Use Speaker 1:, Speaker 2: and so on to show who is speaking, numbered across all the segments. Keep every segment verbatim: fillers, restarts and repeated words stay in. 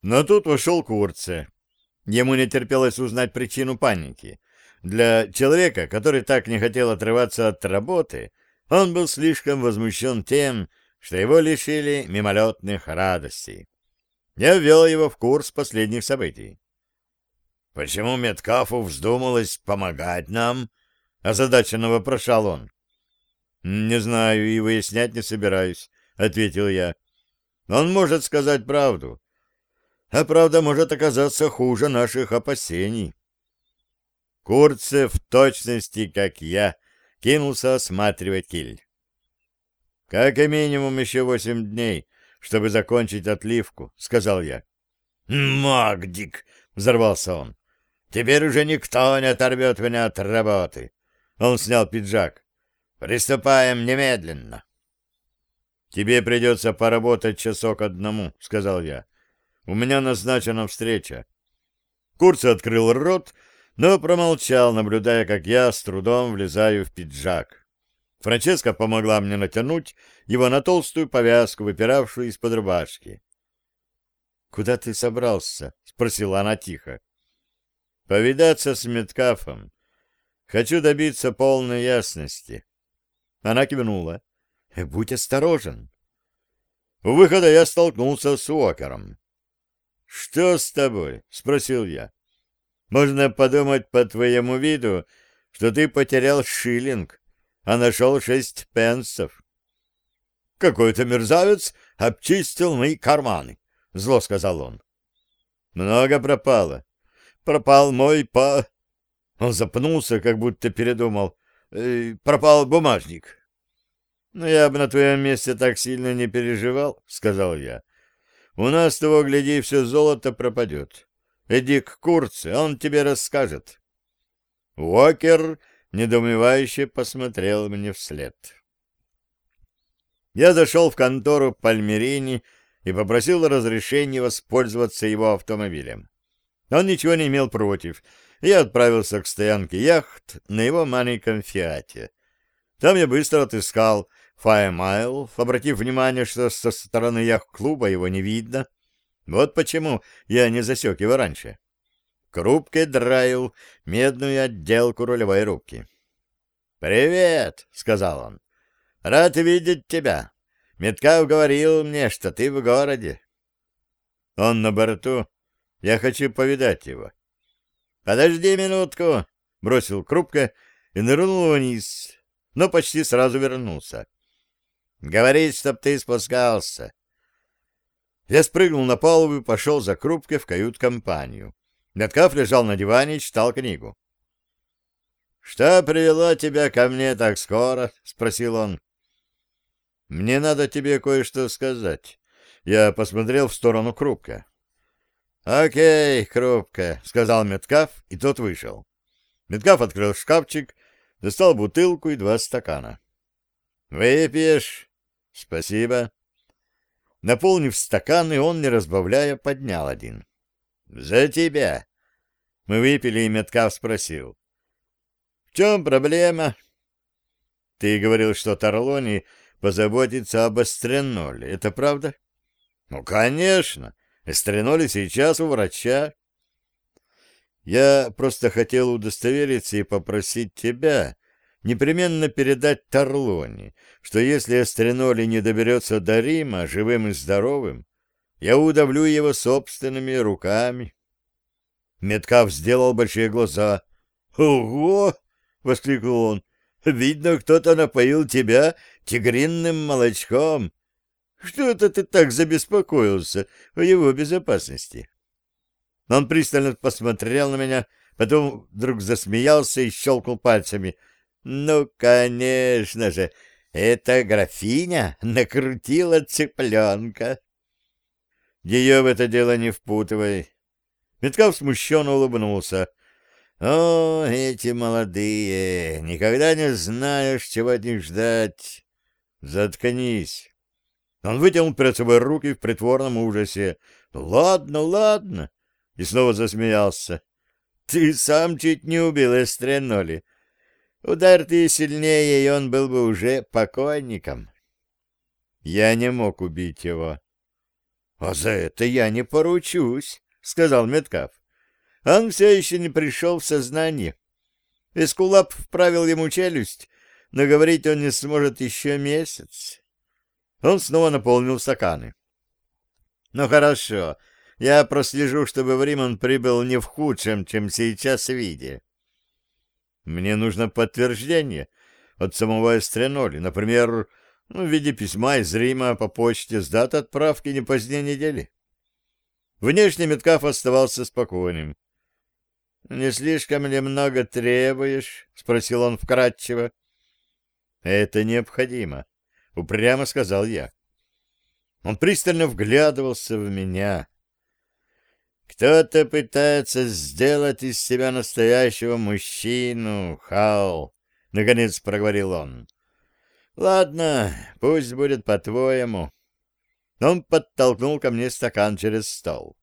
Speaker 1: Но тут вошел Курце. Ему не терпелось узнать причину паники. Для человека, который так не хотел отрываться от работы, он был слишком возмущен тем, что его лишили мимолетных радостей. Я ввел его в курс последних событий. — Почему Меткалфу вздумалось помогать нам? — озадаченно вопрошал он. — Не знаю и выяснять не собираюсь, — ответил я. — Он может сказать правду, а правда может оказаться хуже наших опасений. Курце в точности, как я, кинулся осматривать киль. — Как и минимум еще восемь дней, чтобы закончить отливку, — сказал я. — Магдик! — взорвался он. — Теперь уже никто не оторвет меня от работы. Он снял пиджак. — Приступаем немедленно. — Тебе придется поработать часок одному, — сказал я. — У меня назначена встреча. Курце открыл рот, но промолчал, наблюдая, как я с трудом влезаю в пиджак. Франческа помогла мне натянуть его на толстую повязку, выпиравшую из-под рубашки. — Куда ты собрался? — спросила она тихо. — Повидаться с Меткалфом. Хочу добиться полной ясности. Она кивнула. — Будь осторожен. У выхода я столкнулся с Уокером. — Что с тобой? — спросил я. — Можно подумать по твоему виду, что ты потерял шиллинг, а нашел шесть пенсов. — Какой-то мерзавец обчистил мои карманы, — зло сказал он. — Много пропало. Пропал мой по... Он запнулся, как будто передумал. Э, пропал бумажник. — Ну, я бы на твоем месте так сильно не переживал, — сказал я. — У нас, того гляди, все золото пропадет. Иди к Курце, он тебе расскажет. Уокер недоумевающе посмотрел мне вслед. Я зашел в контору Пальмерини и попросил разрешения воспользоваться его автомобилем. Он ничего не имел против, и я отправился к стоянке яхт на его маленьком «Фиате». Там я быстро отыскал Файмайл, обратив внимание, что со стороны яхт-клуба его не видно. Вот почему я не засек его раньше. Крупкой драил медную отделку рулевой рубки. «Привет!» — сказал он. «Рад видеть тебя. Меткалф говорил мне, что ты в городе». «Он на борту. Я хочу повидать его». «Подожди минутку!» — бросил Крупка и нырнул вниз, но почти сразу вернулся. «Говорит, чтоб ты спускался». Я спрыгнул на палубу и пошел за Крупкой в кают-компанию. Меткалф лежал на диване и читал книгу. «Что привело тебя ко мне так скоро?» — спросил он. «Мне надо тебе кое-что сказать». Я посмотрел в сторону Крупка. «Окей, Крупка», — сказал Меткалф, и тот вышел. Меткалф открыл шкафчик, достал бутылку и два стакана. «Выпьешь?» «Спасибо». Наполнив стаканы, он, не разбавляя, поднял один. «За тебя!» Мы выпили, и Меткалф спросил. «В чем проблема?» «Ты говорил, что Тарлони позаботится об Эстреноле. Это правда?» «Ну, конечно. Эстреноли сейчас у врача». «Я просто хотел удостовериться и попросить тебя непременно передать Тарлони, что если Эстреноли не доберется до Рима живым и здоровым, я удавлю его собственными руками». Меткалф сделал большие глаза. «Ого!» — воскликнул он. «Видно, кто-то напоил тебя тигринным молочком. Что это ты так забеспокоился о его безопасности?» Он пристально посмотрел на меня, потом вдруг засмеялся и щелкнул пальцами. «Ну, конечно же, эта графиня накрутила цыпленка». «Ее в это дело не впутывай». Меткалф смущенно улыбнулся. «О, эти молодые! Никогда не знаешь, чего от них ждать!» «Заткнись!» Он вытянул перед собой руки в притворном ужасе. «Ладно, ладно!» И снова засмеялся. «Ты сам чуть не убил Эстреноли. Ударь ты сильнее, и он был бы уже покойником». «Я не мог убить его». А за это я не поручусь, — сказал Меткав. Он все еще не пришел в сознание. Эскулап вправил ему челюсть, но говорить он не сможет еще месяц. Он снова наполнил стаканы. Ну хорошо, я прослежу, чтобы в Рим он прибыл не в худшем, чем сейчас, виде. Мне нужно подтверждение от самого Эстреноли, например, ну, в виде письма из Рима по почте с датой отправки не позднее недели. Внешне Меткав оставался спокойным. — Не слишком ли много требуешь? — спросил он вкратчиво. — Это необходимо, — упрямо сказал я. Он пристально вглядывался в меня. «Кто-то пытается сделать из себя настоящего мужчину, Хал», — наконец проговорил он. «Ладно, пусть будет по-твоему». Он подтолкнул ко мне стакан через стол.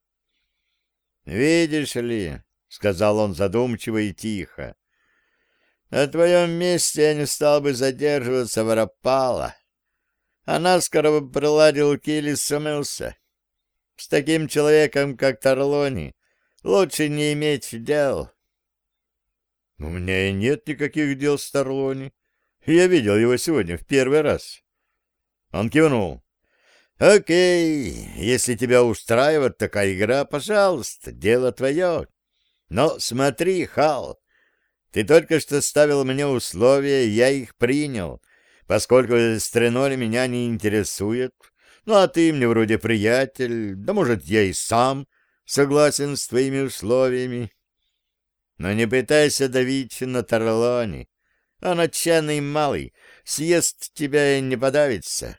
Speaker 1: «Видишь ли», — сказал он задумчиво и тихо, — «на твоем месте я не стал бы задерживаться в Рапалло, а наскоро бы приладил киль и смылся. С таким человеком, как Тарлони, лучше не иметь дел». «У меня и нет никаких дел с Тарлони. Я видел его сегодня в первый раз». Он кивнул. «Окей, если тебя устраивает такая игра, пожалуйста, дело твое. Но смотри, Хал, ты только что ставил мне условия, я их принял, поскольку Эстреноли меня не интересует. Ну, а ты мне вроде приятель, да, может, я и сам согласен с твоими условиями. Но не пытайся давить на Тарлони. Он отчаянный малый, съест тебя и не подавится».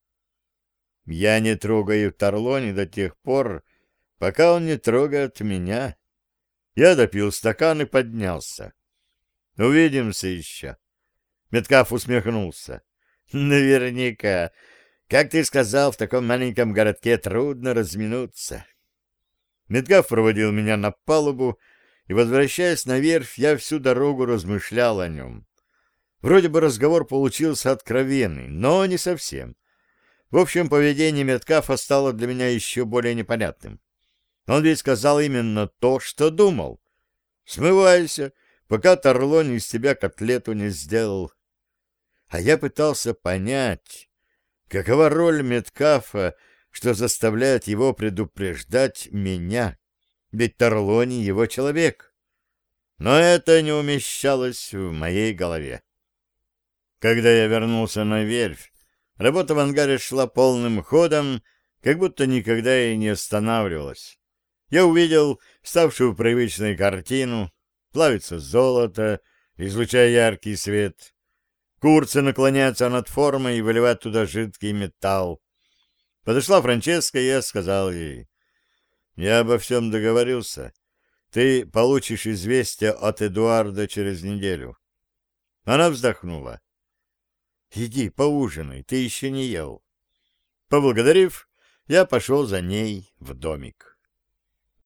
Speaker 1: «Я не трогаю Тарлони до тех пор, пока он не трогает меня». Я допил стакан и поднялся. «Увидимся еще». Меткав усмехнулся. «Наверняка. Как ты сказал, в таком маленьком городке трудно разминуться». Меткав проводил меня на палубу, и, возвращаясь на верфь, я всю дорогу размышлял о нем. Вроде бы разговор получился откровенный, но не совсем. В общем, поведение Меткафа стало для меня еще более непонятным. Он ведь сказал именно то, что думал. «Смывайся, пока Тарлон из тебя котлету не сделал». А я пытался понять, какова роль Меткафа, что заставляет его предупреждать меня, ведь Тарлони его человек. Но это не умещалось в моей голове. Когда я вернулся на верфь, работа в ангаре шла полным ходом, как будто никогда и не останавливалась. Я увидел ставшую привычной картину: плавится золото, излучая яркий свет. Курцы наклоняются над формой и выливают туда жидкий металл. Подошла Франческа, и я сказал ей: «Я обо всем договорился. Ты получишь известие от Эдуарда через неделю». Она вздохнула. «Иди, поужинай, ты еще не ел». Поблагодарив, я пошел за ней в домик.